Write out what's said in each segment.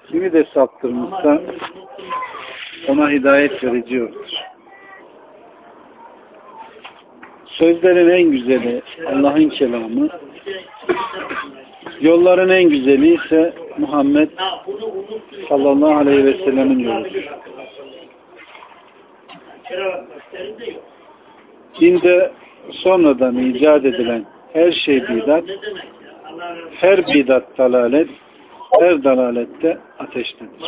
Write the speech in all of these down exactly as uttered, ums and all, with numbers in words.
Kimi de saptırmışsa ona hidayet verici yoktur. Sözlerin en güzeli Allah'ın kelamı, yolların en güzeli ise Muhammed sallallahu aleyhi ve sellemin yoludur. Dinde sonradan icat edilen her şey bidat, her bidat dalalet, her dalalette ateştedir.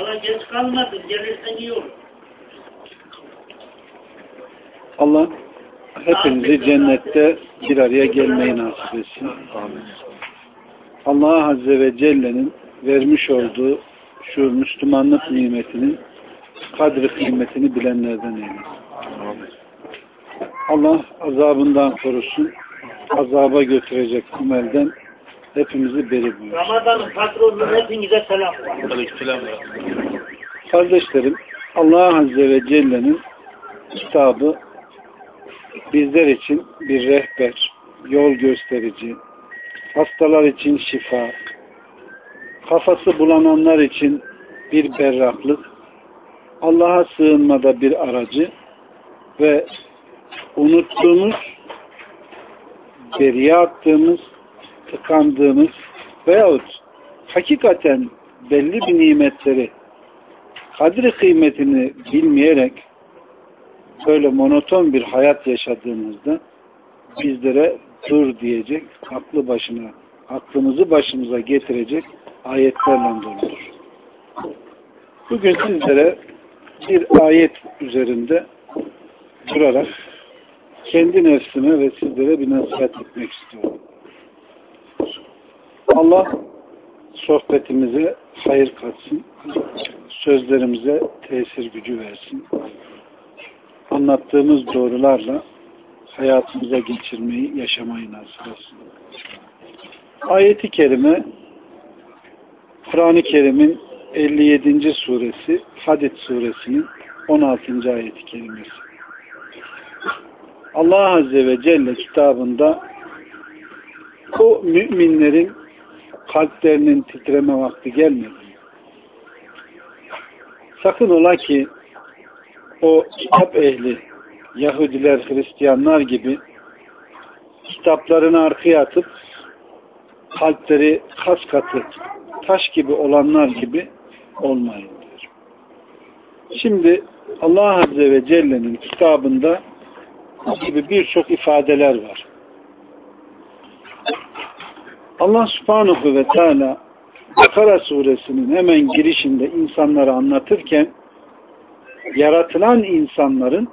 Allah hepinizi cennette bir araya gelmeyi nasip etsin. Amin. Allah Azze ve Celle'nin vermiş olduğu şu Müslümanlık nimetinin kadri kıymetini bilenlerden eylesin. Amin. Allah azabından korusun, azaba götürecek amelden hepimizi beri buyursun. Ramazan'ın patronunun hepinize selam. Aleykümselam. Kardeşlerim, Allah Azze ve Celle'nin kitabı bizler için bir rehber, yol gösterici, hastalar için şifa, kafası bulananlar için bir berraklık, Allah'a sığınmada bir aracı ve unuttuğumuz, geriye attığımız, tıkandığımız veyahut hakikaten belli bir nimetleri kadri kıymetini bilmeyerek böyle monoton bir hayat yaşadığımızda bizlere dur diyecek, aklı başına, aklımızı başımıza getirecek ayetlerle doludur. Bugün sizlere bir ayet üzerinde durarak kendi nefsime ve sizlere bir nasihat etmek istiyorum. Allah sohbetimize hayır katsın, sözlerimize tesir gücü versin. Anlattığımız doğrularla hayatımıza geçirmeyi, yaşamayı nasip etsin. Ayet-i kerime Kur'an-ı Kerim'in elli yedinci suresi Hadid suresinin on altıncı ayet-i kerimesi. Allah Azze ve Celle kitabında o müminlerin kalplerinin titreme vakti gelmedi. Sakın ola ki o kitap ehli, Yahudiler, Hristiyanlar gibi kitaplarını arkaya atıp kalpleri kas katı, taş gibi olanlar gibi olmayın diyor. Şimdi Allah Azze ve Celle'nin kitabında bu gibi birçok ifadeler var. Allah Subhanahu ve Teala Bakara suresinin hemen girişinde insanları anlatırken yaratılan insanların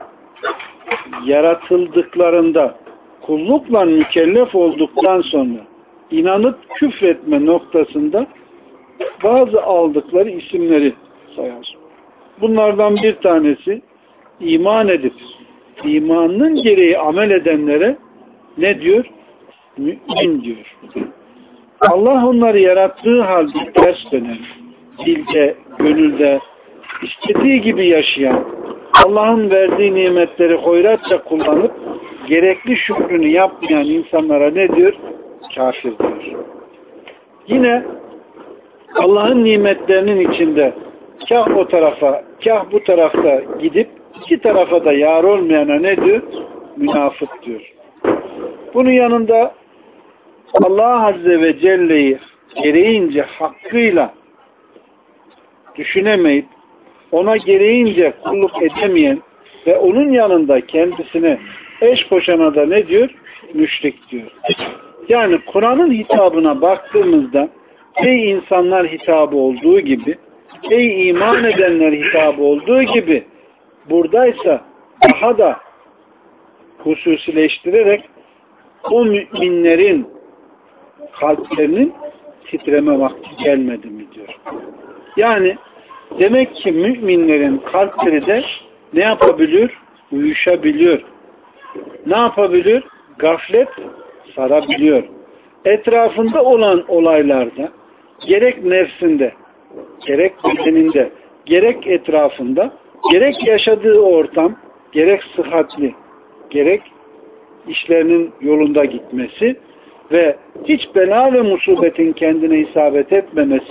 yaratıldıklarında kullukla mükellef olduktan sonra inanıp küfretme noktasında bazı aldıkları isimleri sayar. Bunlardan bir tanesi iman edip imanının gereği amel edenlere ne diyor? Mümin diyor. Allah onları yarattığı halde ters dönen, dilde, gönülde istediği gibi yaşayan, Allah'ın verdiği nimetleri hoyratça kullanıp gerekli şükrünü yapmayan insanlara ne diyor? Kafir diyor. Yine Allah'ın nimetlerinin içinde kah o tarafa, kah bu tarafta gidip iki tarafa da yar olmayana ne diyor? Münafık diyor. Bunun yanında Allah Azze ve Celle'yi gereğince hakkıyla düşünemeyip ona gereğince kulluk edemeyen ve onun yanında kendisine eş koşana da ne diyor? Müşrik diyor. Yani Kur'an'ın hitabına baktığımızda ey insanlar hitabı olduğu gibi, ey iman edenler hitabı olduğu gibi buradaysa daha da hususileştirerek o müminlerin kalplerinin titreme vakti gelmedi mi diyor. Yani demek ki müminlerin kalpleri de ne yapabiliyor? Uyuşabiliyor. Ne yapabiliyor? Gaflet sarabiliyor. Etrafında olan olaylarda gerek nefsinde, gerek bedeninde, gerek etrafında, gerek yaşadığı ortam, gerek sıhhatli, gerek işlerinin yolunda gitmesi ve hiç bela ve musibetin kendine isabet etmemesi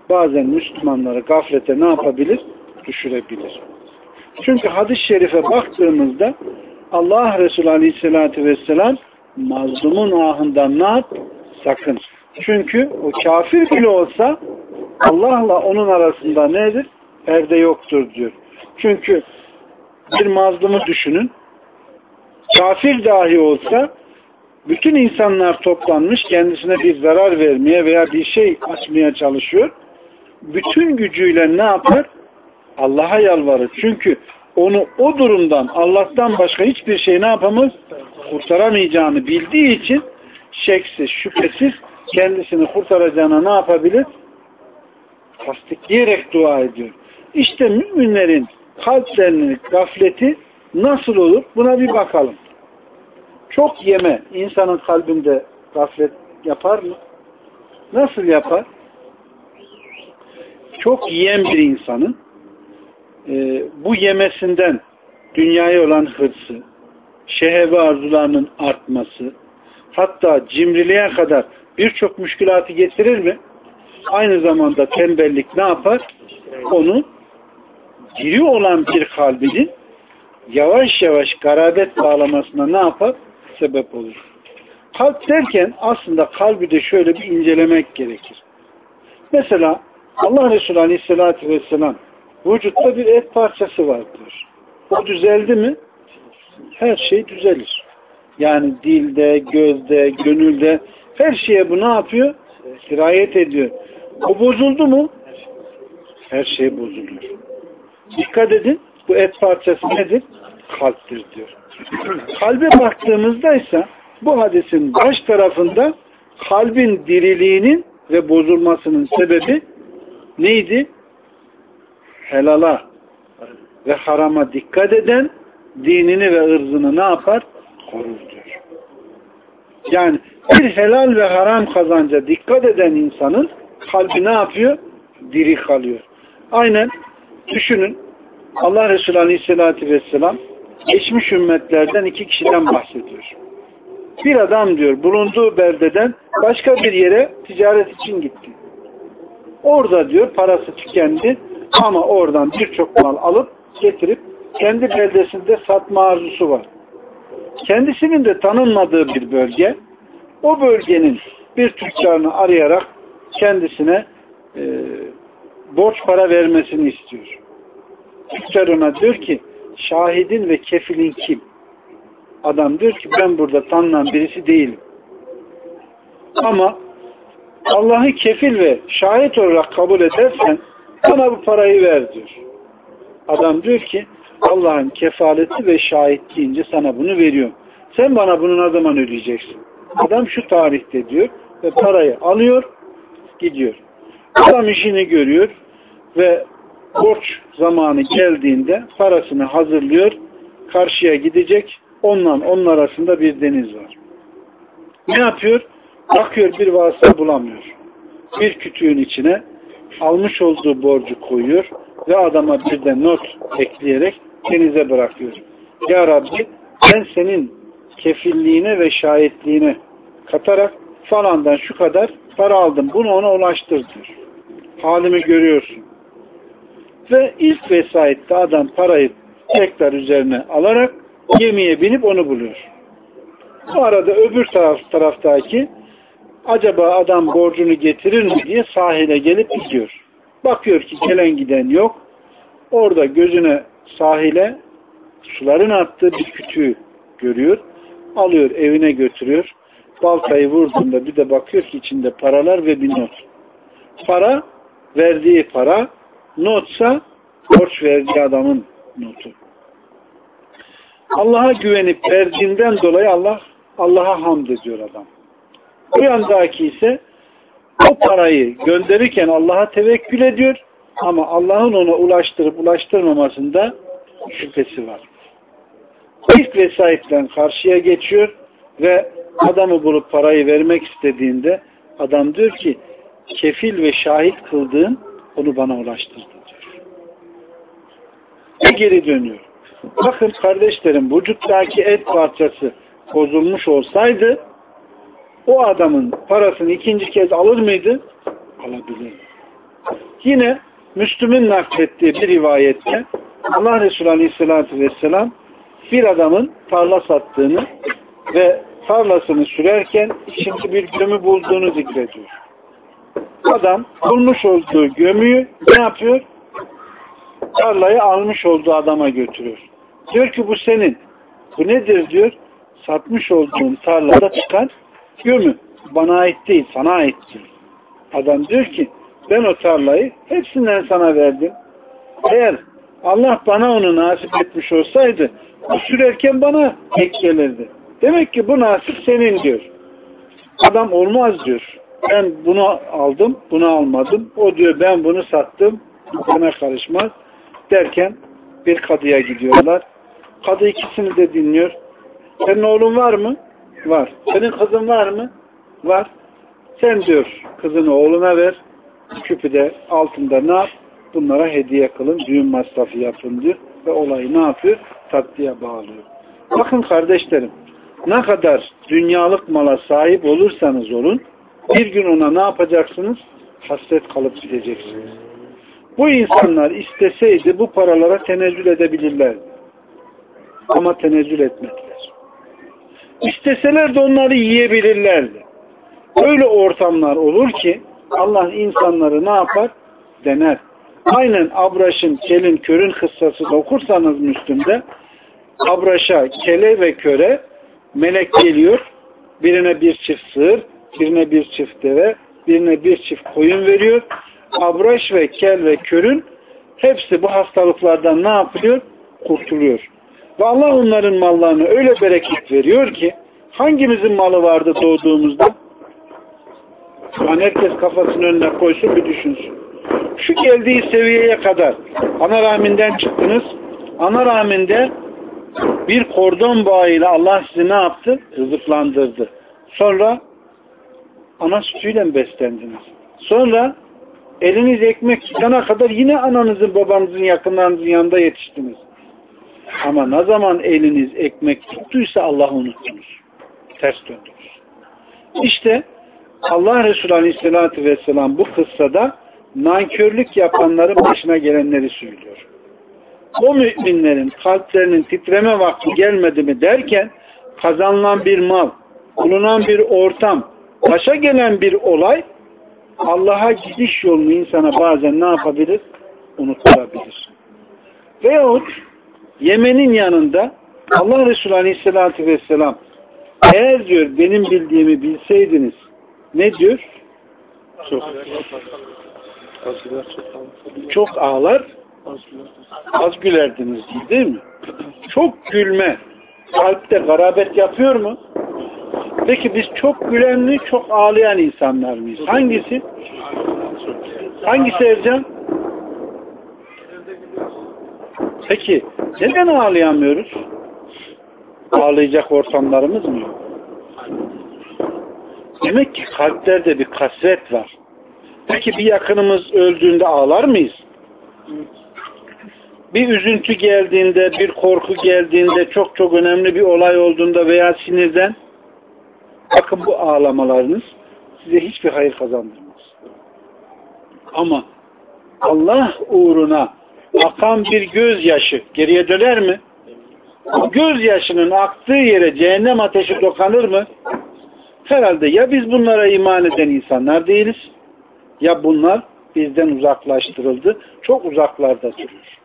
bazen Müslümanları gaflete ne yapabilir? Düşürebilir. Çünkü hadis-i şerife baktığımızda Allah Resulü Aleyhisselatü Vesselam mazlumun ahından ne yap? Sakın. Çünkü o kafir bile olsa Allah'la onun arasında nedir? Perde yoktur diyor. Çünkü bir mazlumu düşünün. Kafir dahi olsa bütün insanlar toplanmış kendisine bir zarar vermeye veya bir şey açmaya çalışıyor. Bütün gücüyle ne yapar? Allah'a yalvarır. Çünkü onu o durumdan Allah'tan başka hiçbir şey ne yapamaz? Kurtaramayacağını bildiği için şeksiz, şüphesiz kendisini kurtaracağına ne yapabilir? Tasdikleyerek dua ediyor. İşte müminlerin kalplerinin gafleti nasıl olur? Buna bir bakalım. Çok yeme insanın kalbinde gaflet yapar mı? Nasıl yapar? Çok yiyen bir insanın e, bu yemesinden dünyaya olan hırsı, şehve arzularının artması, hatta cimriliğe kadar birçok müşkülatı getirir mi? Aynı zamanda tembellik ne yapar? Onu diri olan bir kalbinin yavaş yavaş garabet bağlamasına ne yapar? Sebep olur. Kalp derken aslında kalbi de şöyle bir incelemek gerekir. Mesela Allah Resulü Aleyhisselatü Vesselam vücutta bir et parçası vardır. O düzeldi mi? Her şey düzelir. Yani dilde, gözde, gönülde her şeye bu ne yapıyor? Sirayet ediyor. O bozuldu mu? Her şey bozuluyor. Dikkat edin, bu et parçası nedir? Kalptir diyor. Kalbe baktığımızda ise bu hadisin baş tarafında kalbin diriliğinin ve bozulmasının sebebi neydi? Helala ve harama dikkat eden, dinini ve ırzını ne yapar? Korur diyor. Yani bir helal ve haram kazanca dikkat eden insanın kalbi ne yapıyor? Diri kalıyor. Aynen düşünün, Allah Resulü Aleyhisselatü Vesselam geçmiş ümmetlerden iki kişiden bahsediyor. Bir adam diyor bulunduğu beldeden başka bir yere ticaret için gitti. Orada diyor parası tükendi ama oradan birçok mal alıp getirip kendi beldesinde satma arzusu var. Kendisinin de tanınmadığı bir bölge, o bölgenin bir tüccarını arayarak kendisine e, borç para vermesini istiyor. Tüccar ona diyor ki şahidin ve kefilin kim? Adam diyor ki ben burada tanınan birisi değilim. Ama Allah'ı kefil ve şahit olarak kabul edersen bana bu parayı ver diyor. Adam diyor ki Allah'ın kefaleti ve şahit deyince sana bunu veriyorum. Sen bana bunu ne zaman ödeyeceksin? Adam şu tarihte diyor ve parayı alıyor, gidiyor. Adam işini görüyor ve borç zamanı geldiğinde parasını hazırlıyor, karşıya gidecek, onunla onun arasında bir deniz var. Ne yapıyor? Bakıyor bir vasıta bulamıyor. Bir kütüğün içine almış olduğu borcu koyuyor ve adama bir de not ekleyerek denize bırakıyor. Ya Rabbi ben senin kefilliğine ve şahitliğine katarak falandan şu kadar para aldım. Bunu ona ulaştır diyor. Halimi görüyorsun. Ve ilk vesayette adam parayı tekrar üzerine alarak gemiye binip onu buluyor. Bu arada öbür taraf, taraftaki acaba adam borcunu getirir mi diye sahile gelip gidiyor. Bakıyor ki gelen giden yok. Orada gözüne sahile suların attığı bir kütüğü görüyor. Alıyor evine götürüyor. Baltayı vurduğunda bir de bakıyor ki içinde paralar ve bir not. Para verdiği para, notsa borç verdiği adamın notu. Allah'a güvenip verdiğinden dolayı Allah Allah'a hamd ediyor adam. Bu yandaki ise o parayı gönderirken Allah'a tevekkül ediyor ama Allah'ın ona ulaştırıp ulaştırmamasında şüphesi var. İlk vesayetten karşıya geçiyor ve adamı bulup parayı vermek istediğinde adam diyor ki kefil ve şahit kıldığın onu bana ulaştırdı diyor. Ve geri dönüyor. Bakın kardeşlerim vücuttaki et parçası bozulmuş olsaydı o adamın parasını ikinci kez alır mıydı? Alabilir. Yine Müslüm'ün naklettiği bir rivayette Allah Resulü Aleyhisselatü Vesselam bir adamın tarla sattığını ve tarlasını sürerken içinde bir gömü bulduğunu zikrediyor. Adam bulmuş olduğu gömüyü ne yapıyor? Tarlayı almış olduğu adama götürüyor. Diyor ki bu senin. Bu nedir diyor? Satmış olduğun tarlada çıkan gömü. Bana ait değil, sana ait değil. Adam diyor ki ben o tarlayı hepsinden sana verdim. Eğer Allah bana onu nasip etmiş olsaydı o sürerken bana tek gelirdi. Demek ki bu nasip senin diyor. Adam olmaz diyor. Ben bunu aldım, bunu almadım. O diyor ben bunu sattım, bana karışmaz. Derken bir kadıya gidiyorlar. Kadı ikisini de dinliyor. Senin oğlun var mı? Var. Senin kızın var mı? Var. Sen diyor kızını oğluna ver. Küpü de altında ne yap? Bunlara hediye kılın. Düğün masrafı yapın diyor. Ve olayı ne yapıyor? Tatlıya bağlıyor. Bakın kardeşlerim. Ne kadar dünyalık mala sahip olursanız olun bir gün ona ne yapacaksınız? Hasret kalıp gideceksiniz. Bu insanlar isteseydi bu paralara tenezzül edebilirlerdi. Ama tenezzül etmediler. İsteseler de onları yiyebilirlerdi. Öyle ortamlar olur ki Allah insanları ne yapar? Dener. Aynen Abraş'ın, kelin, körün kıssasını okursanız Müslüm'de Abraş'a, kele ve köre melek geliyor. Birine bir çift sığır, birine bir çift deve, birine bir çift koyun veriyor. Abraş ve kel ve körün hepsi bu hastalıklardan ne yapıyor? Kurtuluyor. Ve Allah onların mallarını öyle bereket veriyor ki hangimizin malı vardı doğduğumuzda? Yani herkes kafasının önüne koysun bir düşünsün. Şu geldiği seviyeye kadar ana rahminden çıktınız. Ana rahminde bir kordon bağıyla Allah sizi ne yaptı? Rızıklandırdı. Sonra ana sütüyle beslendiniz. Sonra eliniz ekmek tutana kadar yine ananızın, babanızın, yakınlarınızın yanında yetiştiniz. Ama ne zaman eliniz ekmek tuttuysa Allah'ı unuttunuz. Ters döndünüz. İşte Allah Resulü Aleyhisselatü Vesselam bu kıssada nankörlük yapanların başına gelenleri söylüyor. O müminlerin kalplerinin titreme vakti gelmedi mi derken kazanılan bir mal, bulunan bir ortam, başa gelen bir olay Allah'a gidiş yolunu insana bazen ne yapabilir? Unutturabilir. Veyahut yemenin yanında Allah Resulü Aleyhisselatü Vesselam eğer diyor benim bildiğimi bilseydiniz ne diyor? Çok, çok ağlar az gülerdiniz değil mi? Çok gülme kalpte garabet yapıyor mu? Peki biz çok gülen mi, çok ağlayan insanlar mıyız? Hangisi? Hangisi Ercan? Peki neden ağlayamıyoruz? Ağlayacak ortamlarımız mı yok? Demek ki kalplerde bir kasvet var. Peki bir yakınımız öldüğünde ağlar mıyız? Bir üzüntü geldiğinde, bir korku geldiğinde, çok çok önemli bir olay olduğunda veya sinirden bakın bu ağlamalarınız size hiçbir hayır kazandırmaz. Ama Allah uğruna akan bir gözyaşı geriye döner mi? O gözyaşının aktığı yere cehennem ateşi dokanır mı? Herhalde ya biz bunlara iman eden insanlar değiliz ya bunlar bizden uzaklaştırıldı. Çok uzaklarda duruyor.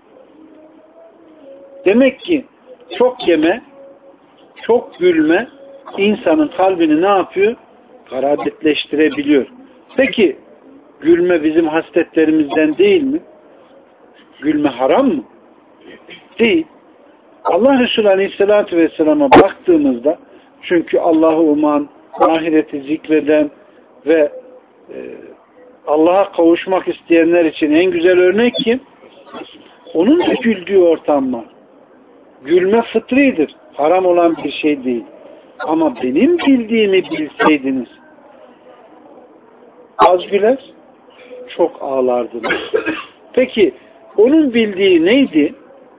Demek ki çok yeme, çok gülme insanın kalbini ne yapıyor? Garabetleştirebiliyor. Peki gülme bizim hasletlerimizden değil mi? Gülme haram mı? Değil. Allah Resulü Aleyhisselatü Vesselam'a baktığımızda çünkü Allah'ı uman, ahireti zikreden ve e, Allah'a kavuşmak isteyenler için en güzel örnek kim? Onun da güldüğü ortam var. Gülme fıtridir. Haram olan bir şey değil. Ama benim bildiğimi bilseydiniz az güler, çok ağlardınız. Peki onun bildiği neydi?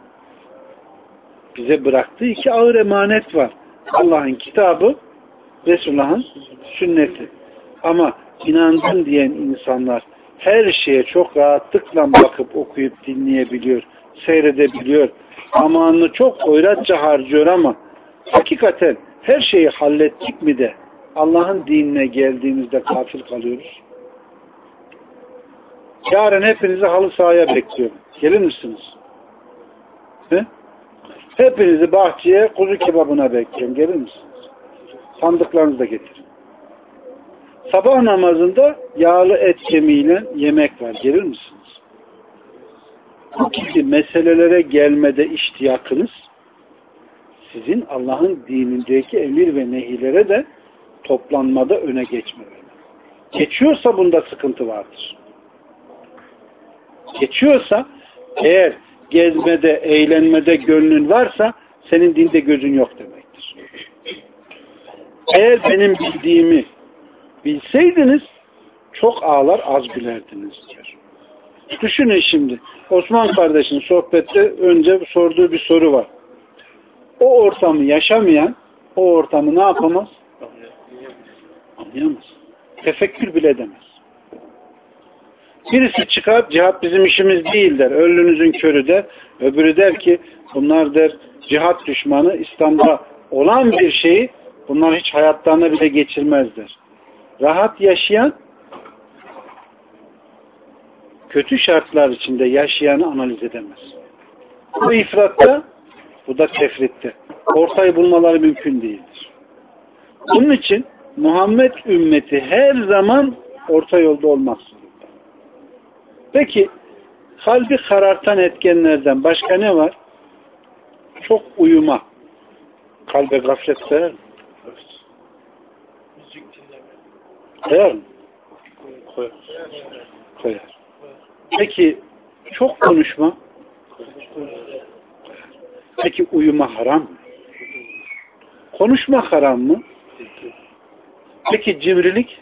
Bize bıraktığı iki ağır emanet var. Allah'ın kitabı, Resulullah'ın sünneti. Ama inandın diyen insanlar her şeye çok rahatlıkla bakıp okuyup dinleyebiliyor, seyredebiliyor. Zamanını çok hoyratça harcıyor ama hakikaten her şeyi hallettik mi de Allah'ın dinine geldiğimizde gafil kalıyoruz. Yarın hepinizi halı sahaya bekliyorum. Gelir misiniz? He? Hepinizi bahçeye kuzu kebabına bekliyorum. Gelir misiniz? Sandıklarınızı da getirin. Sabah namazında yağlı et kemiğiyle yemek var. Gelir misiniz? Bu gibi meselelere gelmede iştiyakınız sizin Allah'ın dinindeki emir ve nehilere de toplanmada öne geçmemeli. Geçiyorsa bunda sıkıntı vardır. Geçiyorsa eğer gezmede, eğlenmede gönlün varsa senin dinde gözün yok demektir. Eğer benim bildiğimi bilseydiniz çok ağlar az gülerdiniz diyor. Düşünün şimdi. Osman kardeşin sohbette önce sorduğu bir soru var. O ortamı yaşamayan o ortamı ne yapamaz? Anlayamaz. Tefekkür bile edemez. Birisi çıkar cihat bizim işimiz değil der. Ölünüzün körü der. Öbürü der ki bunlar der cihat düşmanı, İslam'da olan bir şeyi bunlar hiç hayatlarına bile geçirmezler. Rahat yaşayan kötü şartlar içinde yaşayanı analiz edemez. Bu ifratta, bu da tefritte. Ortayı bulmaları mümkün değildir. Bunun için Muhammed ümmeti her zaman orta yolda olmak zorunda. Peki kalbi karartan etkenlerden başka ne var? Çok uyuma. Kalbe gaflet koyar mı? Koyar mı? Koyar. Koyar. Peki çok konuşma? Peki uyuma haram mı? Konuşma haram mı? Peki cimrilik?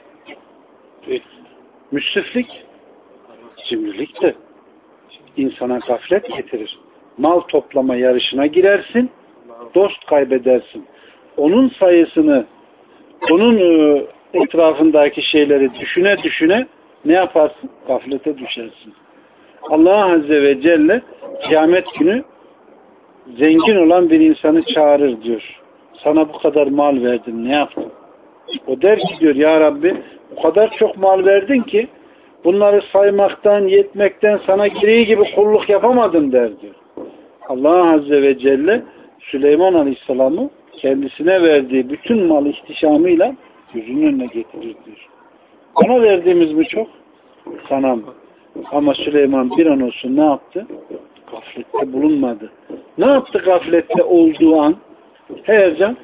Müsriflik? Cimrilik de insana gaflet getirir. Mal toplama yarışına girersin, dost kaybedersin. Onun sayısını, onun etrafındaki şeyleri düşüne düşüne ne yaparsın? Gaflete düşersin. Allah Azze ve Celle kıyamet günü zengin olan bir insanı çağırır diyor. Sana bu kadar mal verdim, ne yaptın? O der ki diyor, ya Rabbi o kadar çok mal verdin ki bunları saymaktan, yetmekten sana gereği gibi kulluk yapamadım der diyor. Allah Azze ve Celle Süleyman Aleyhisselam'ı kendisine verdiği bütün mal ihtişamıyla gözünün önüne getirir diyor. Ona verdiğimiz mi çok? Sana mı? Ama Süleyman bir an olsun ne yaptı? Gaflette bulunmadı. Ne yaptı gaflette olduğu an? Heyecan.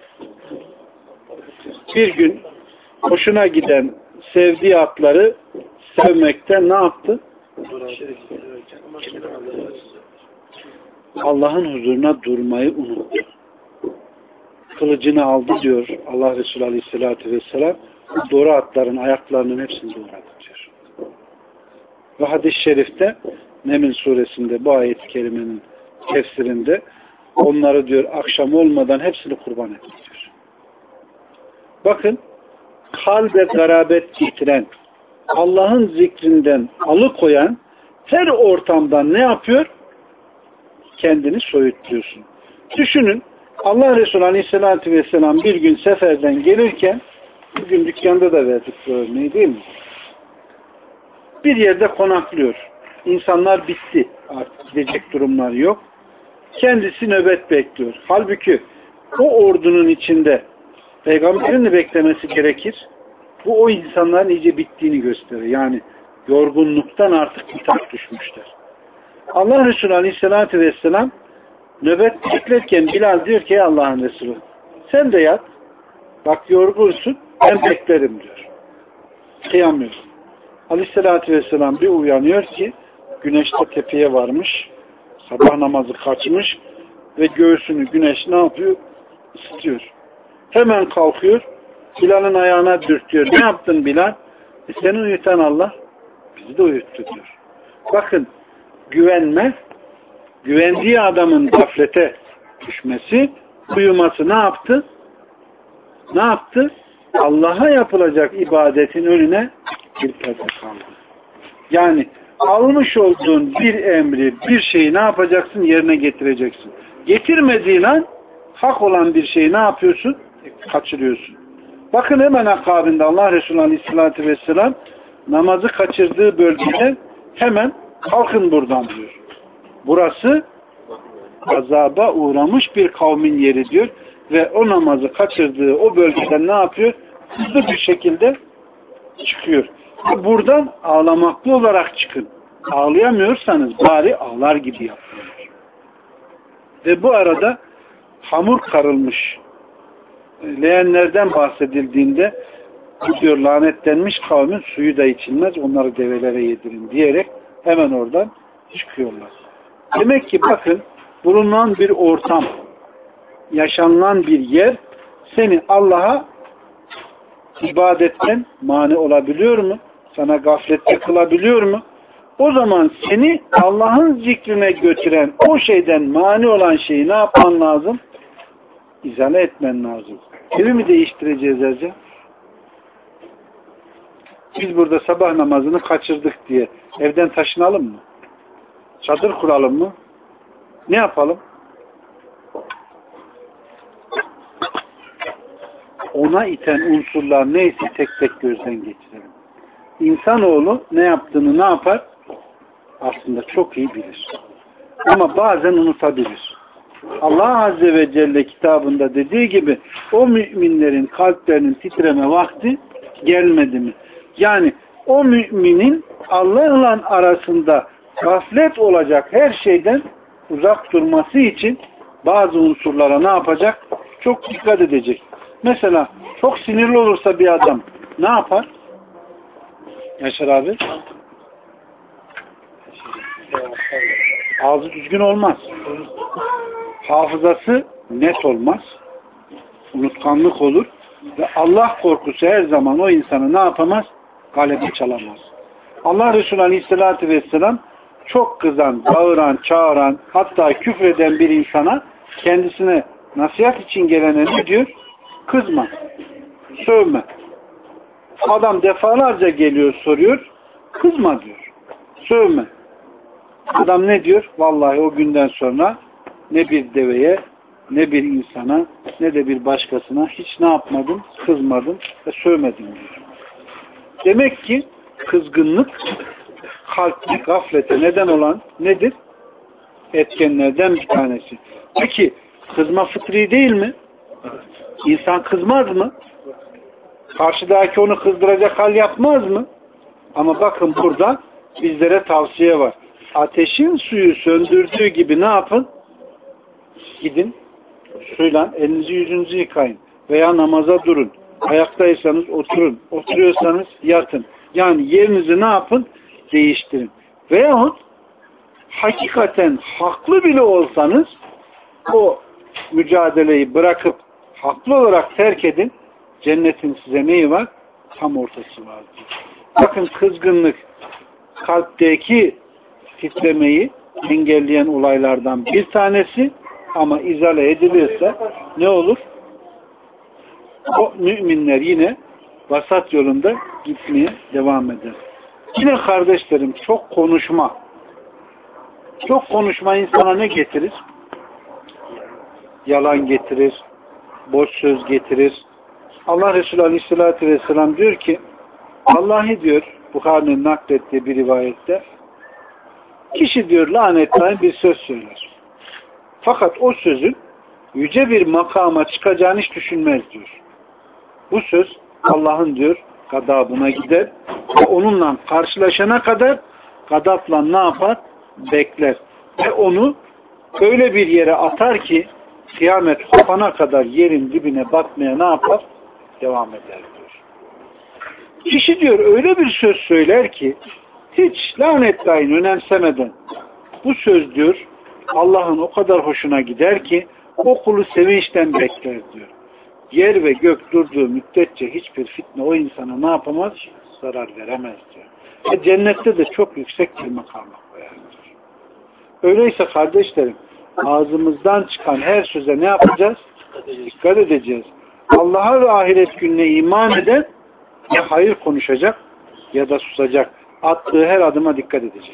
Bir gün hoşuna giden sevdiği atları sevmekten ne yaptı? Allah'ın huzuruna durmayı unuttu. Kılıcını aldı diyor Allah Resulü Aleyhisselatü Vesselam. Doğru atların ayaklarının hepsini doğradı diyor. Ve hadis-i şerifte Neml suresinde bu ayet-i kerimenin tefsirinde onları diyor akşam olmadan hepsini kurban etti diyor. Bakın kalbe garabet getiren, Allah'ın zikrinden alıkoyan her ortamdan ne yapıyor? Kendini soyutluyorsun. Düşünün, Allah Resulü Aleyhisselatü Vesselam bir gün seferden gelirken, bir gün dükkanda da verdik bu örneği değil mi? Bir yerde konaklıyor. İnsanlar bitti. Artık gidecek durumlar yok. Kendisi nöbet bekliyor. Halbuki o ordunun içinde Peygamberin de beklemesi gerekir. Bu o insanların iyice bittiğini gösterir. Yani yorgunluktan artık bitap düşmüşler. Allah Resulü Aleyhisselatü Vesselam nöbet beklerken Bilal diyor ki Allah'ın Resulü sen de yat. Bak yorgunsun ben beklerim diyor. Kıyamıyor. Aleyhisselatü Vesselam bir uyanıyor ki güneş de tepeye varmış. Sabah namazı kaçmış ve göğsünü güneş ne yapıyor? Isıtıyor. Hemen kalkıyor. Bilal'ın ayağına dürtüyor. Ne yaptın Bilal? E seni uyutan Allah bizi de uyuttu diyor. Bakın güvenme, güvendiği adamın gaflete düşmesi, uyuması ne yaptı? Ne yaptı? Allah'a yapılacak ibadetin önüne bir perde kaldı. Yani almış olduğun bir emri, bir şeyi ne yapacaksın? Yerine getireceksin. Getirmediğin an hak olan bir şeyi ne yapıyorsun? Kaçırıyorsun. Bakın hemen akabinde Allah Resulü Aleyhisselatü Vesselam namazı kaçırdığı bölgede hemen kalkın buradan diyor. Burası azaba uğramış bir kavmin yeri diyor ve o namazı kaçırdığı o bölgeden ne yapıyor? Hızlı bir şekilde çıkıyor. Buradan ağlamaklı olarak çıkın. Ağlayamıyorsanız bari ağlar gibi yapın. Ve bu arada hamur karılmış leğenlerden bahsedildiğinde diyor lanetlenmiş kavmin suyu da içilmez, onları develere yedirin diyerek hemen oradan çıkıyorlar. Demek ki bakın bulunan bir ortam, yaşanılan bir yer seni Allah'a ibadetten mani olabiliyor mu? Sana gaflette kılabiliyor mu? O zaman seni Allah'ın zikrine götüren o şeyden mani olan şeyi ne yapman lazım? İzale etmen lazım. Evi mi değiştireceğiz Ercan? Biz burada sabah namazını kaçırdık diye evden taşınalım mı? Çadır kuralım mı? Ne yapalım? Ona iten unsurlar neyse tek tek gözden geçirelim. İnsanoğlu ne yaptığını ne yapar? Aslında çok iyi bilir. Ama bazen unutabilir. Allah Azze ve Celle kitabında dediği gibi o müminlerin kalplerinin titreme vakti gelmedi mi? Yani o müminin Allah'la arasında gaflet olacak her şeyden uzak durması için bazı unsurlara ne yapacak? Çok dikkat edecek. Mesela çok sinirli olursa bir adam ne yapar? Yaşar abi? Ağzı düzgün olmaz. Hafızası net olmaz. Unutkanlık olur. Ve Allah korkusu her zaman o insanı ne yapamaz? Galebe çalamaz. Allah Resulü Aleyhisselatü Vesselam çok kızan, bağıran, çağıran, hatta küfreden bir insana kendisine nasihat için gelene ne diyor? Kızma. Sövme. Adam defalarca geliyor soruyor. Kızma diyor. Sövme. Adam ne diyor? Vallahi o günden sonra ne bir deveye, ne bir insana, ne de bir başkasına hiç ne yapmadım? Kızmadım ve sövmedim diyor. Demek ki kızgınlık kalpte, gaflete neden olan nedir? Etkenlerden bir tanesi. Peki kızma fıtri değil mi? İnsan kızmaz mı? Karşıdaki onu kızdıracak hal yapmaz mı? Ama bakın burada bizlere tavsiye var. Ateşin suyu söndürdüğü gibi ne yapın? Gidin suyla elinizi yüzünüzü yıkayın. Veya namaza durun. Ayaktaysanız oturun. Oturuyorsanız yatın. Yani yerinizi ne yapın? Değiştirin. Veyahut hakikaten haklı bile olsanız o mücadeleyi bırakıp haklı olarak terk edin. Cennetin size neyi var? Tam ortası var. Bakın kızgınlık kalpteki titremeyi engelleyen olaylardan bir tanesi ama izale edilirse ne olur? O müminler yine vasat yolunda gitmeye devam eder. Yine kardeşlerim çok konuşma. Çok konuşma insana ne getirir? Yalan getirir. Boş söz getirir. Allah Resulü Aleyhisselatü Vesselam diyor ki Vallahi diyor Bukhari'nin naklettiği bir rivayette kişi diyor lanetleyen bir söz söyler. Fakat o sözün yüce bir makama çıkacağını hiç düşünmez diyor. Bu söz Allah'ın diyor gadabına gider ve onunla karşılaşana kadar gadapla ne yapar? Bekler. Ve onu öyle bir yere atar ki kıyamet kopana kadar yerin dibine batmaya ne yapar? Devam eder diyor. Kişi diyor öyle bir söz söyler ki hiç lanetleyin önemsemeden bu söz diyor Allah'ın o kadar hoşuna gider ki o kulu sevinçten bekler diyor. Yer ve gök durduğu müddetçe hiçbir fitne o insana ne yapamaz? Zarar veremez diyor. Ve cennette de çok yüksek bir makama koyar diyor. Öyleyse kardeşlerim ağzımızdan çıkan her söze ne yapacağız? Dikkat edeceğiz. Allah'a ve ahiret gününe iman eden ya hayır konuşacak ya da susacak. attığı her adıma dikkat edecek.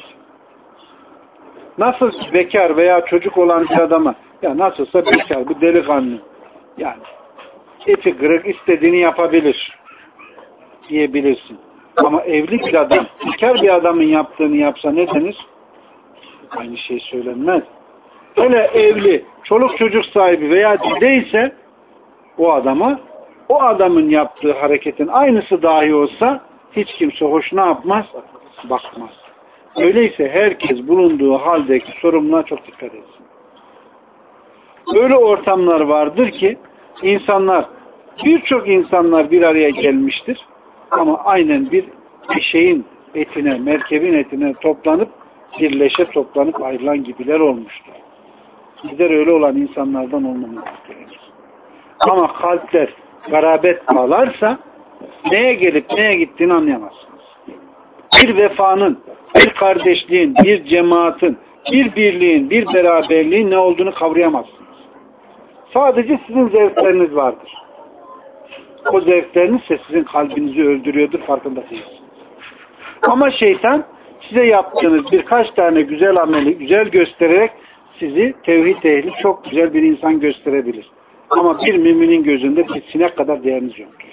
Nasıl bekar veya çocuk olan bir adama, ya nasılsa bekar, bu delikanlı, yani eti kırık, istediğini yapabilir diyebilirsin. Ama evli bir adam, bekar bir adamın yaptığını yapsa ne denir? Aynı şey söylenmez. Hele evli, çoluk çocuk sahibi veya değilse o adama, o adamın yaptığı hareketin aynısı dahi olsa hiç kimse hoşuna yapmaz, bakmaz. Öyleyse herkes bulunduğu haldeki sorumluluğa çok dikkat etsin. Öyle ortamlar vardır ki insanlar, birçok insanlar bir araya gelmiştir ama aynen bir eşeğin etine, merkebin etine toplanıp birleşe toplanıp ayrılan gibiler olmuştur. Bizler öyle olan insanlardan olmamız gerekir. Ama kalpler garabet bağlarsa neye gelip neye gittiğini anlayamazsınız. Bir vefanın, bir kardeşliğin, bir cemaatin, bir birliğin, bir beraberliğin ne olduğunu kavrayamazsınız. Sadece sizin zevkleriniz vardır. O zevkleriniz ise sizin kalbinizi öldürüyordur, farkında değilsiniz. Ama şeytan size yaptığınız birkaç tane güzel ameli güzel göstererek sizi tevhid ehli çok güzel bir insan gösterebilir. Ama bir müminin gözünde bir sinek kadar değeriniz yoktur.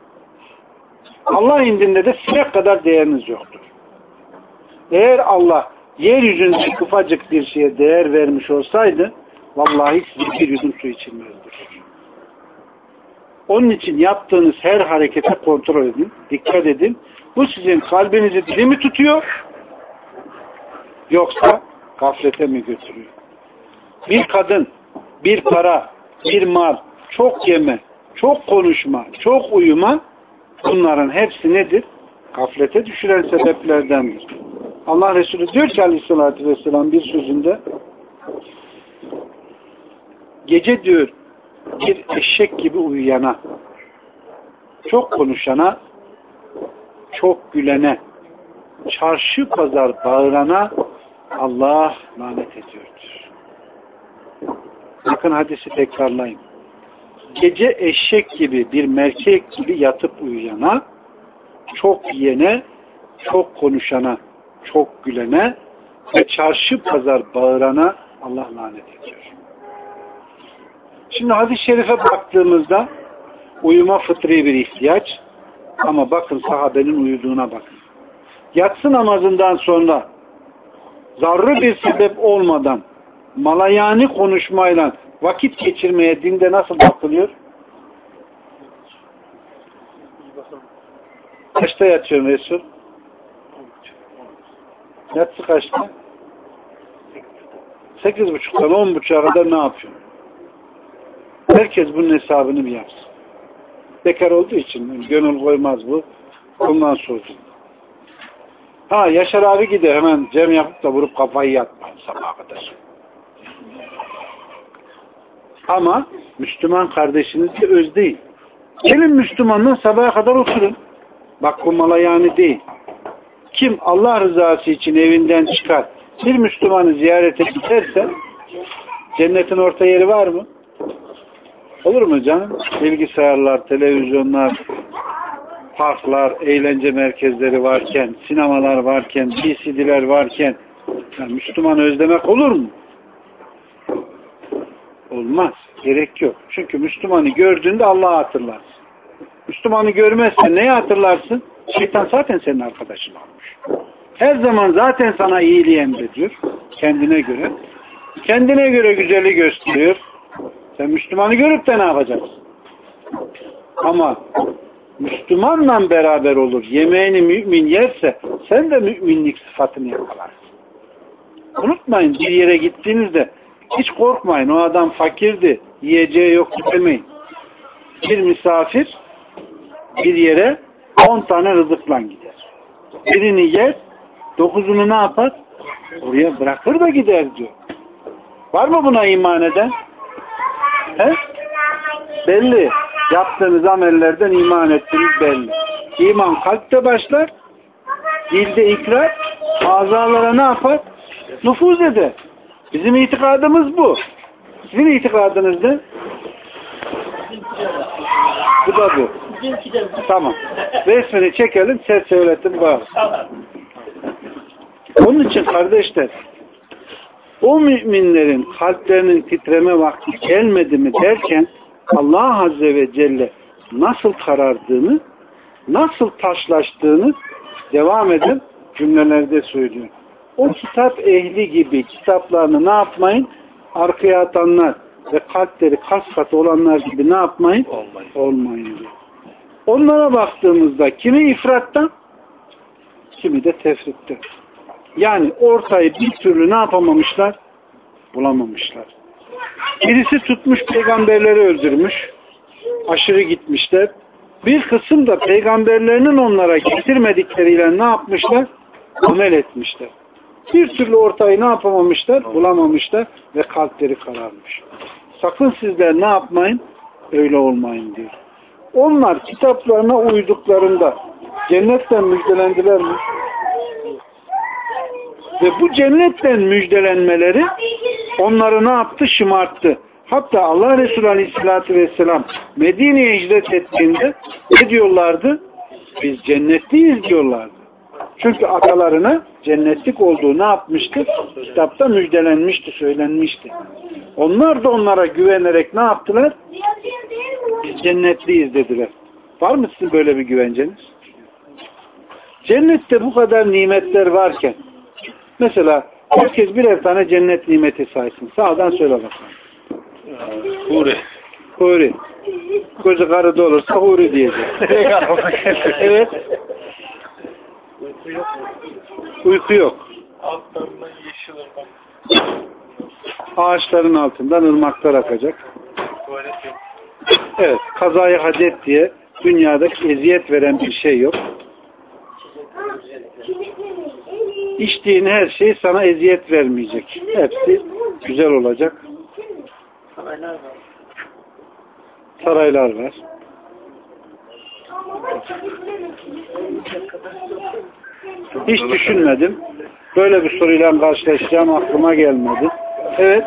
Allah indinde de sinek kadar değeriniz yoktur. Eğer Allah yeryüzünde ufacık bir şeye değer vermiş olsaydı vallahi size bir yudum su içilmezdir. Onun için yaptığınız her harekete kontrol edin, dikkat edin. Bu sizin kalbinizi diri mi tutuyor yoksa gaflete mi götürüyor? Bir kadın, bir para, bir mal, çok yeme, çok konuşma, çok uyuma, bunların hepsi nedir? Gaflete düşüren sebeplerdendir. Allah Resulü diyor ki aleyhissalatü vesselam bir sözünde, gece diyor bir eşek gibi uyuyana, çok konuşana, çok gülene, çarşı pazar bağırana Allah lanet ediyordur. Bakın hadisi tekrarlayayım. Gece eşek gibi bir merkek gibi yatıp uyuyana, çok yiyene, çok konuşana, çok gülene ve çarşı pazar bağırana Allah lanet ediyor. Şimdi hadis-i şerife baktığımızda uyuma fıtri bir ihtiyaç ama bakın sahabenin uyuduğuna bakın. Yatsı namazından sonra zarrı bir sebep olmadan malayani konuşmayla vakit geçirmeye dinde nasıl bakılıyor? Kaçta yatıyorsun Resul? Yatsı kaçta? Sekiz buçuktan on buçuğa kadar ne yapıyorsun? Herkes bunun hesabını bir yapsın. Bekar olduğu için gönül koymaz bu. Ondan sonra. Ha Yaşar abi gider hemen cem yapıp da vurup kafayı yatmayın sabaha kadar. Ama Müslüman kardeşinizi özleyin. Gelin Müslümanla sabaha kadar oturun. Bak bu malayani değil. Kim Allah rızası için evinden çıkar, bir Müslümanı ziyarete giderse cennetin orta yeri var mı? Olur mu canım? Bilgisayarlar, televizyonlar, parklar, eğlence merkezleri varken, sinemalar varken, D C D'ler varken yani Müslümanı özlemek olur mu? Olmaz. Gerek yok. Çünkü Müslümanı gördüğünde Allah'ı hatırlarsın. Müslümanı görmezsen neyi hatırlarsın? Şeytan zaten senin arkadaşın olmuş. Her zaman zaten sana iyiliği emrediyor. Kendine göre. Kendine göre güzeli gösteriyor. Sen Müslümanı görüp de ne yapacaksın? Ama Müslümanla beraber olur. Yemeğini mümin yerse sen de müminlik sıfatını yakalarsın. Unutmayın bir yere gittiğinizde hiç korkmayın. O adam fakirdi. Yiyeceği yoktu demeyin. Bir misafir bir yere on tane rızıkla gider. Birini yer, dokuzunu ne yapar? Oraya bırakır da gider diyor. Var mı buna iman eden? He? Belli. Yaptığınız amellerden iman ettiniz belli. İman kalpte başlar, dilde ikrar, azalara ne yapar? Nüfuz eder. Bizim itikadımız bu. Sizin itikadınız ne? Bu da bu. Tamam. Resmini çekelim, ses söyletin var. Onun için kardeşler, o müminlerin kalplerinin titreme vakti gelmedi mi derken Allah Azze ve Celle nasıl karardığını, nasıl taşlaştığını devam eden cümlelerde söylüyor. O kitap ehli gibi kitaplarını ne yapmayın? Arkaya atanlar ve kalpleri kas katı olanlar gibi ne yapmayın? Olmayın. Olmayın diyor. Onlara baktığımızda kimi ifratta, kimi de tefritte. Yani ortayı bir türlü ne yapamamışlar? Bulamamışlar. Birisi tutmuş peygamberleri öldürmüş. Aşırı gitmişler. Bir kısım da peygamberlerinin onlara getirmedikleriyle ne yapmışlar? Amel etmişler. Bir türlü ortayı ne yapamamışlar? Bulamamışlar ve kalpleri kararmış. Sakın sizler ne yapmayın? Öyle olmayın diyor. Onlar kitaplarına uyduklarında cennetten müjdelendiler mi? Ve bu cennetten müjdelenmeleri onları ne yaptı? Şımarttı. Hatta Allah Resulü Aleyhisselatü Vesselam Medine'ye hicret ettiğinde ne diyorlardı? Biz cennetliyiz diyorlardı. Çünkü atalarına cennetlik olduğu ne yapmıştı? Kitapta müjdelenmişti, söylenmişti. Onlar da onlara güvenerek ne yaptılar? Biz cennetliyiz dediler. Var mı sizin böyle bir güvenceniz? Cennette bu kadar nimetler varken mesela herkes birer tane cennet nimeti saysın. Sağdan söyle bakalım. Huri. Huri. Gözü karıda olursa huri diyecek. Evet. Uyku yok. Uyku yok. Altlarından yeşil ırmak. Ağaçların altından ırmaklar akacak. Tuvalet yok. Evet. Kazayı hadet diye dünyada eziyet veren bir şey yok. İçtiğin her şey sana eziyet vermeyecek. Hepsi güzel olacak. Saraylar var. Saraylar var. Hiç düşünmedim. Böyle bir soruyla karşılaşacağım aklıma gelmedi. Evet.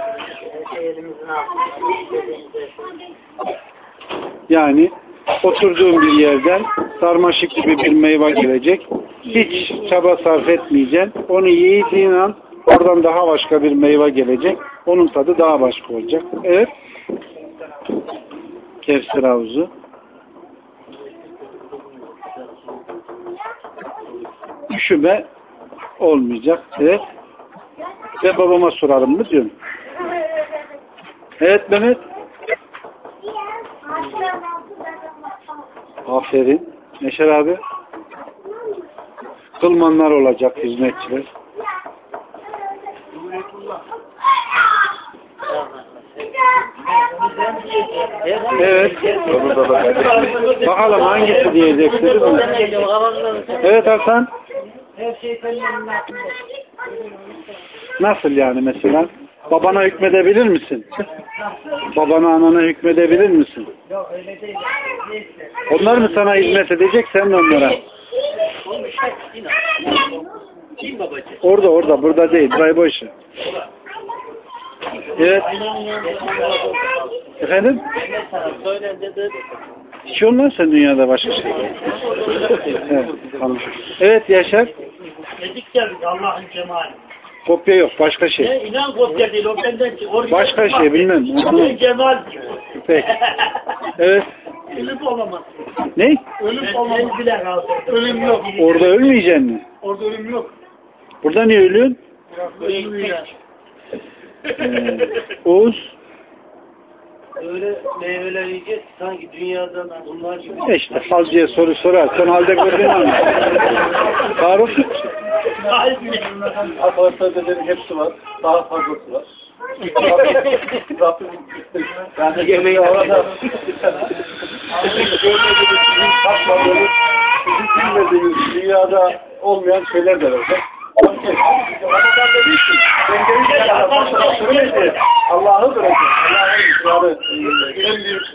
Yani oturduğun bir yerden sarmaşık gibi bir meyve gelecek. Hiç çaba sarf etmeyeceksin. Onu yiyeceğin an oradan daha başka bir meyve gelecek. Onun tadı daha başka olacak. Evet. Kevser havuzu. Üşüme olmayacak. Evet. Ve babama sorarım mı diyorum. Evet Mehmet. Aferin. Neşer abi. Kılmanlar olacak, hizmetçiler. Evet. Bakalım hangisi diyeceksin değil mi? Evet Hasan. Nasıl yani mesela? Babana hükmedebilir misin? Babana anana hükmedebilir misin? Onlar mı sana hizmet edecek, sen de onlara? Orada orada, burada değil. Burayı boş ver. Evet. Efendim? Hiç olmaz sen dünyada başka şey. Evet, tamam. Evet Yaşar. Dedik ya biz Allah'ın cemali. Kopya yok, başka şey. Ne inan kopya değil, o benden çık. Başka şey, bilmem. Allah'ın cemal diyor. Peki. Evet. Ölüm olamaz. Ne? Ölüm olamaz. Ölüm yok. Orada ölmeyeceksin mi? Orada ölüm yok. Burada niye ölüyorsun? Ölüm yok. Ee, Oğuz. Öyle meyveler yiyeceğiz sanki dünyadan bunlar gibi. İşte falcıya soru sorar. Sen halde gördün mü? Faruk. Arkadaşlar dedenin hepsi var. Daha fazlası var. Rabbim yani yemeği orada görmediğimiz, tatmadığımız, bizim bilmediğimiz dünyada olmayan şeyler de var. Allah'ı bırakın. Allah'ın en büyük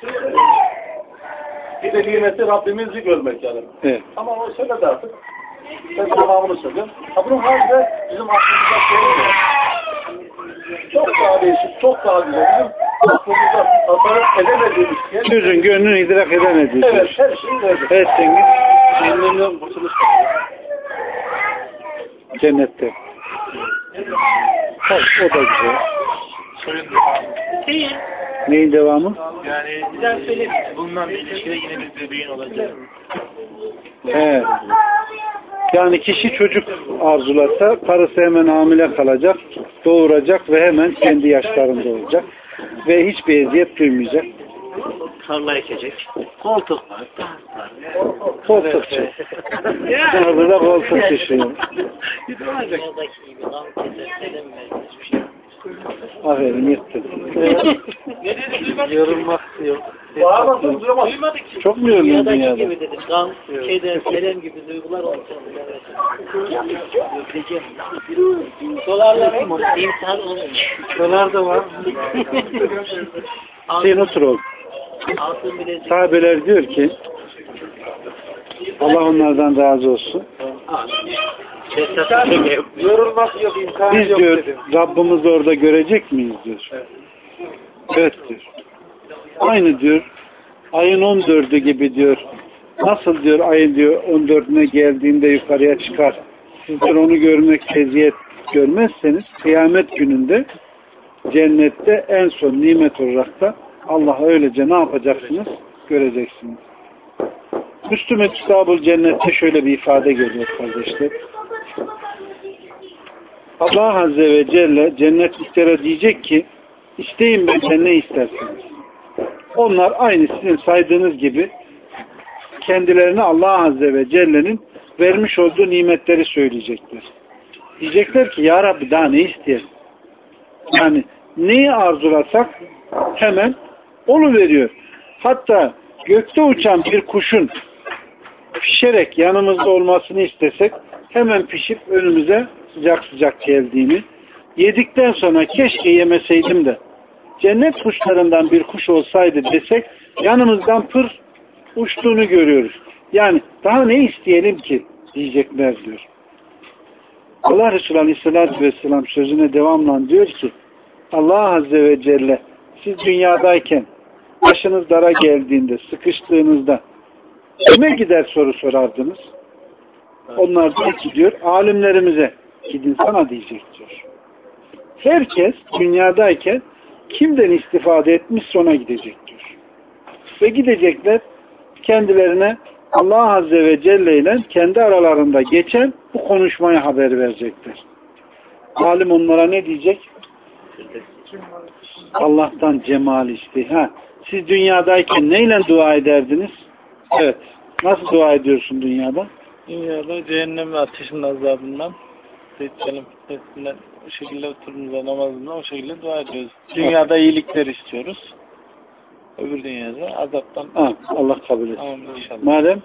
bir de nimeti Rabbimizi görmek yani. Evet. Ama o söyledi artık. Ben tamamını söylüyorum. Ha bunun haricinde bizim aklımızda şey var. Çok daha değişik, çok daha güzel. Bizim aklımızda tasarruf edemediğimiz şey. Gözün gönlün idrak edemediği. Evet, her şeyi verdi. Evet Cengiz. Cennetten kurtuluş. Cennette. Tabii, o da güzel. Sorun değil. Neyin devamı? Yani güzel söyle. Bundan bir ilişkide yine bir bebeğin olacak. He. Yani kişi çocuk arzulasa karısı hemen hamile kalacak, doğuracak ve hemen kendi yaşlarında olacak. Ve hiçbir eziyet duymayacak. Tarla ekecek. Koltuk var. Taht var. Koltukçu. Orada da koltuk düşüyor. Aferin yırttın. Ne dedi? Yorulmak yok. Bağırmasın duramaz. Çok mu yorulun Dünyadaki dünyada? gibi dedim. Kan, şeyden, selam gibi duygular olacak. Dolarlar insan olmuyor. Dolar da var. Sen otur oğlum. Altın bilezik. Sahabeler diyor ki Allah onlardan razı olsun. Yorulmak yok, imkanı Biz yok diyor dedim. Rabbimizi orada görecek miyiz diyor. Evet diyor. Aynı diyor ayın on dördü gibi diyor. Nasıl diyor ayın diyor on dördüne geldiğinde yukarıya çıkar. Sizler onu görmek eziyet görmezseniz kıyamet gününde cennette en son nimet olarak da Allah'a öylece ne yapacaksınız? Göreceksiniz. Müslüman Kitab-ül Cennet'te şöyle bir ifade geliyor kardeşler. Allah Azze ve Celle cennetliklere diyecek ki isteyin benden ne istersiniz. Onlar aynı sizin saydığınız gibi kendilerine Allah Azze ve Celle'nin vermiş olduğu nimetleri söyleyecekler. Diyecekler ki ya Rabbi daha ne isteyelim? Yani neyi arzulasak hemen onu veriyor. Hatta gökte uçan bir kuşun pişerek yanımızda olmasını istesek hemen pişip önümüze sıcak sıcak geldiğini, yedikten sonra keşke yemeseydim de cennet kuşlarından bir kuş olsaydı desek yanımızdan pır uçtuğunu görüyoruz. Yani daha ne isteyelim ki diyecekler diyor. Allah Resulü Aleyhisselatü Vesselam sözüne devamla diyor ki Allah Azze ve Celle siz dünyadayken başınız dara geldiğinde, sıkıştığınızda kime gider soru sorardınız? Onlar diyor ki diyor, alimlerimize gidin sana diyecek diyor. Herkes dünyadayken kimden istifade etmiş ona gidecek diyor. Ve gidecekler kendilerine Allah Azze ve Celle ile kendi aralarında geçen bu konuşmayı haber verecekler. Alim onlara ne diyecek? Allah'tan cemal iste. Ha, siz dünyadayken neyle dua ederdiniz? Evet. Nasıl dua ediyorsun dünyada? Dünyada cehennem ve ateşin azabından, Deccel'in fitnesinden, o şekilde oturduğumuzda namazında o şekilde dua ediyoruz. Dünyada iyilikler istiyoruz. Öbür dünyada azaptan. Ha, Allah kabul etsin. Amin inşallah. Madem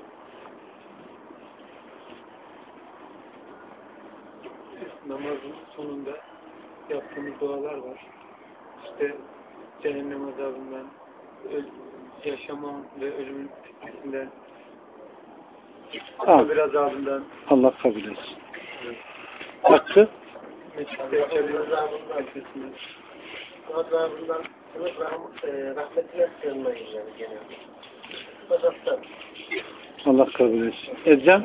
namazın sonunda yaptığımız dualar var. İşte cehennem azabından, öl- yaşama ve ölümün fitnesinden, ha, kabir azabından, Allah kabul etsin. Hakkı Deccel'in fitnesinden. Azabından, rahmetine sığınmayın yani genelde. Azaptan. Allah kabul etsin. Edeceğim.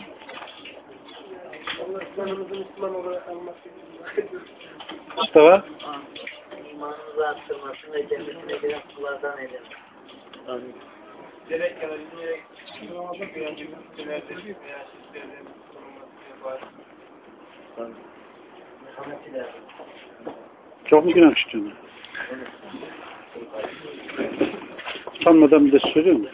Müslümanımızı Müslüman olarak alması. Mustafa. İmanımızı arttırması ve cennetine giren kullardan eylesin. Amin. Direkt yani direkt namazın kıyancımız dönerdir veya sizlerden sorulması var. Merhamet ile. Çok mu günah işliyorsun? Utanmadan bir de söylüyor mu?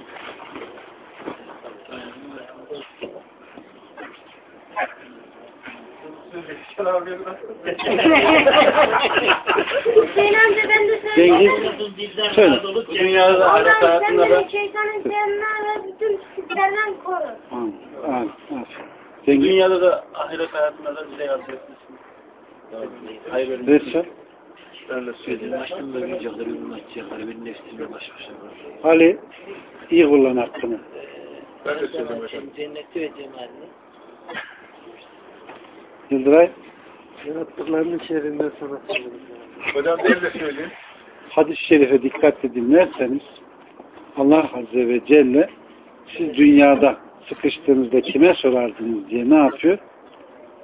Hüseyin amca ben de Cengiz, söyleyeyim. söyle. Bu dünyada ahiret Allah'ım sen hayatında da beni şeytanın sevimden ve bütün pisliklerden koru. Amin. Amin. Amin. Cengiz, dünyada da ahiret hayatında da bize yardım etmesin. Hayır Resul, ben de söyleyeyim. Açtım da güncekleri, ürün açacakları, benim nefsimle baş başa var. Ali, iyi kullan hakkını. Ben de söyleyeyim hocam. Cenneti ve cemalini. Yıldıray, Yarattıklarının şerrinden sana söylüyorum. Hocam ben de söyleyeyim. hadis-i şerife dikkatle dinlerseniz Allah Azze ve Celle siz dünyada sıkıştığınızda kime sorardınız diye ne yapıyor?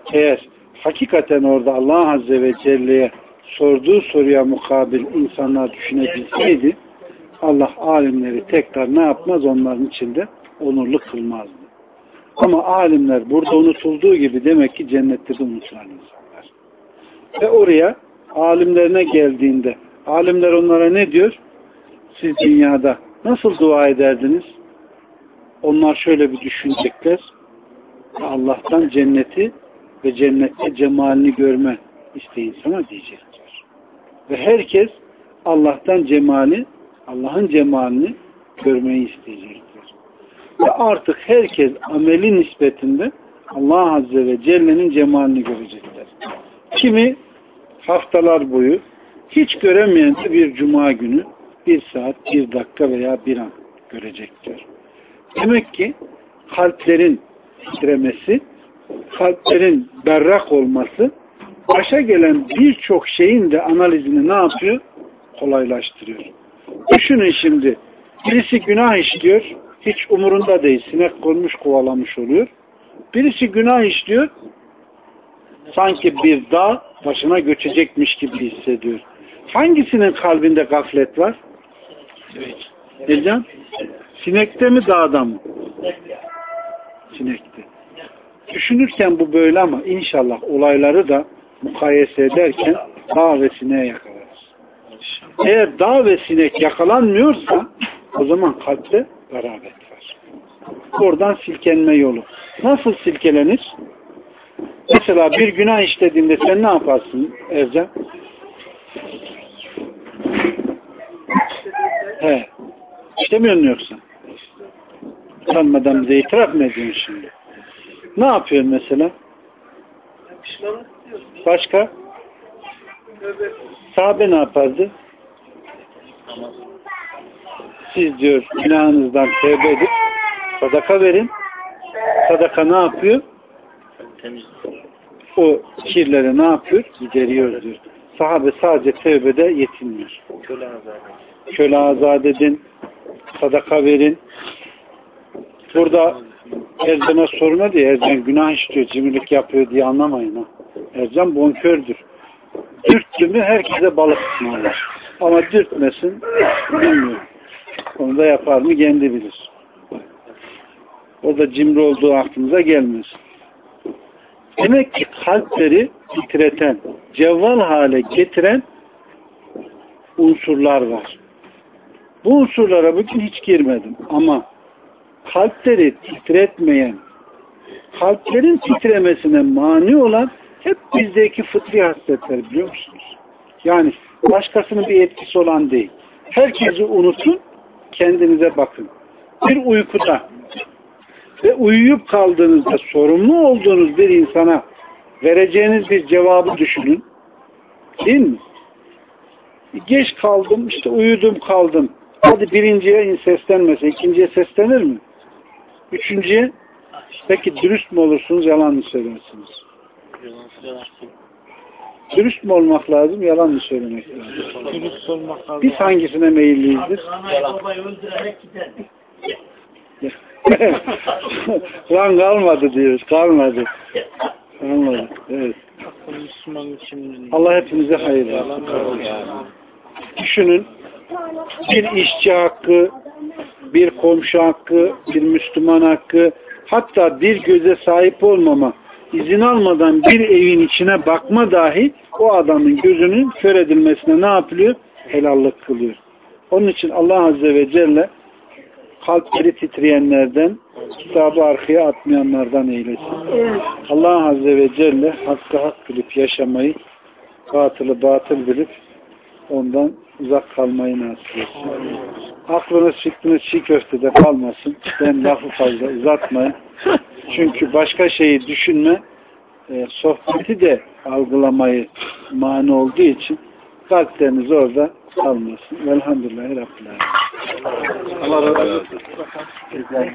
eğer hakikaten orada Allah Azze ve Celle'ye sorduğu soruya mukabil insanlar düşünebilseydi, Allah alimleri tekrar ne yapmaz? Onların içinde onurlu kılmazdı. Ama alimler burada unutulduğu gibi demek ki cennette de unutulan insanlar. Ve oraya alimlerine geldiğinde alimler onlara ne diyor? Siz dünyada nasıl dua ederdiniz? Onlar şöyle bir düşünecekler. Allah'tan cenneti ve cennette cemalini görme isteyin sana diyecekler. Ve herkes Allah'tan cemali, Allah'ın cemalini görmeyi isteyecektir. Ve artık herkes ameli nispetinde Allah Azze ve Celle'nin cemalini görecekler. Kimi haftalar boyu hiç göremeyen de bir cuma günü bir saat, bir dakika veya bir an görecektir. Demek ki kalplerin titremesi, kalplerin berrak olması başa gelen birçok şeyin de analizini ne yapıyor? Kolaylaştırıyor. Düşünün şimdi, birisi günah işliyor, hiç umurunda değil, sinek konmuş kovalamış oluyor. Birisi günah işliyor, sanki bir dağ başına göçecekmiş gibi hissediyor. Hangisinin kalbinde gaflet var? Ercan? Sinekte mi dağda mı? Sinekte. Düşünürken bu böyle ama inşallah olayları da mukayese ederken dağ ve sineğe yakalarız. Eğer dağ ve sinek yakalanmıyorsa o zaman kalpte garabet var. Oradan silkenme yolu. Nasıl silkelenir? Mesela bir günah işlediğinde sen ne yaparsın Ercan? He. İşlemiyor musun yoksa? Utanmadan bize itiraf mı ediyorsun şimdi? Ne yapıyorsun mesela? Başka? Sahabe ne yapardı? Siz diyor günahınızdan tevbe edip sadaka verin. Sadaka ne yapıyor? O kirleri ne yapıyor? Gideriyor diyor. Sahabe sadece tevbede yetinmiyor. Köle azat edin. Köle azat edin. Sadaka verin. Burada Ercan'a sorma diye Ercan günah işliyor, cimrilik yapıyor diye anlamayın ha. Ercan bonkördür. Dürttü mü herkese balık ısmarlar. Ama dürtmesin bilmiyorum. Onu da yapar mı kendi bilir. O da cimri olduğu aklımıza gelmez. Demek ki kalpleri titreten, cevval hale getiren unsurlar var. Bu unsurlara bugün hiç girmedim ama kalpleri titretmeyen, kalplerin titremesine mani olan hep bizdeki fıtri hasletler biliyor musunuz? Yani başkasının bir etkisi olan değil. Herkesi unutun, kendinize bakın. Bir uykuda ve uyuyup kaldığınızda sorumlu olduğunuz bir insana vereceğiniz bir cevabı düşünün. Değil mi? Geç kaldım, işte uyudum kaldım. Hadi birinciye seslenmese, ikinciye seslenir mi? Üçüncüye, peki dürüst mü olursunuz, yalan mı söylersiniz? Dürüst mü olmak lazım, yalan mı söylemek lazım? Dürüst olmak lazım. Biz hangisine meyilliyizdir? Lan kalmadı diyoruz, kalmadı. Kalmadı, evet. Müslüman için Allah hepimize hayır versin. Düşünün, bir işçi hakkı, bir komşu hakkı, bir Müslüman hakkı, hatta bir göze sahip olmama, izin almadan bir evin içine bakma dahi o adamın gözünün kör edilmesine ne yapılıyor? Helallik kılıyor. Onun için Allah Azze ve Celle kalpleri titreyenlerden, kitabı arkaya atmayanlardan eylesin. Allah Azze ve Celle hakkı hak bilip yaşamayı, batılı batıl bilip ondan uzak kalmayı nasip etsin. Aklınız fikriniz çiğ köftede kalmasın. Ben lafı fazla uzatmayın. Çünkü başka şeyi düşünme, e, sohbeti de algılamayı mani olduğu için kalpleriniz orada kalmasın. Velhamdülillahi Rabbil Alemin. Allah razı olsun.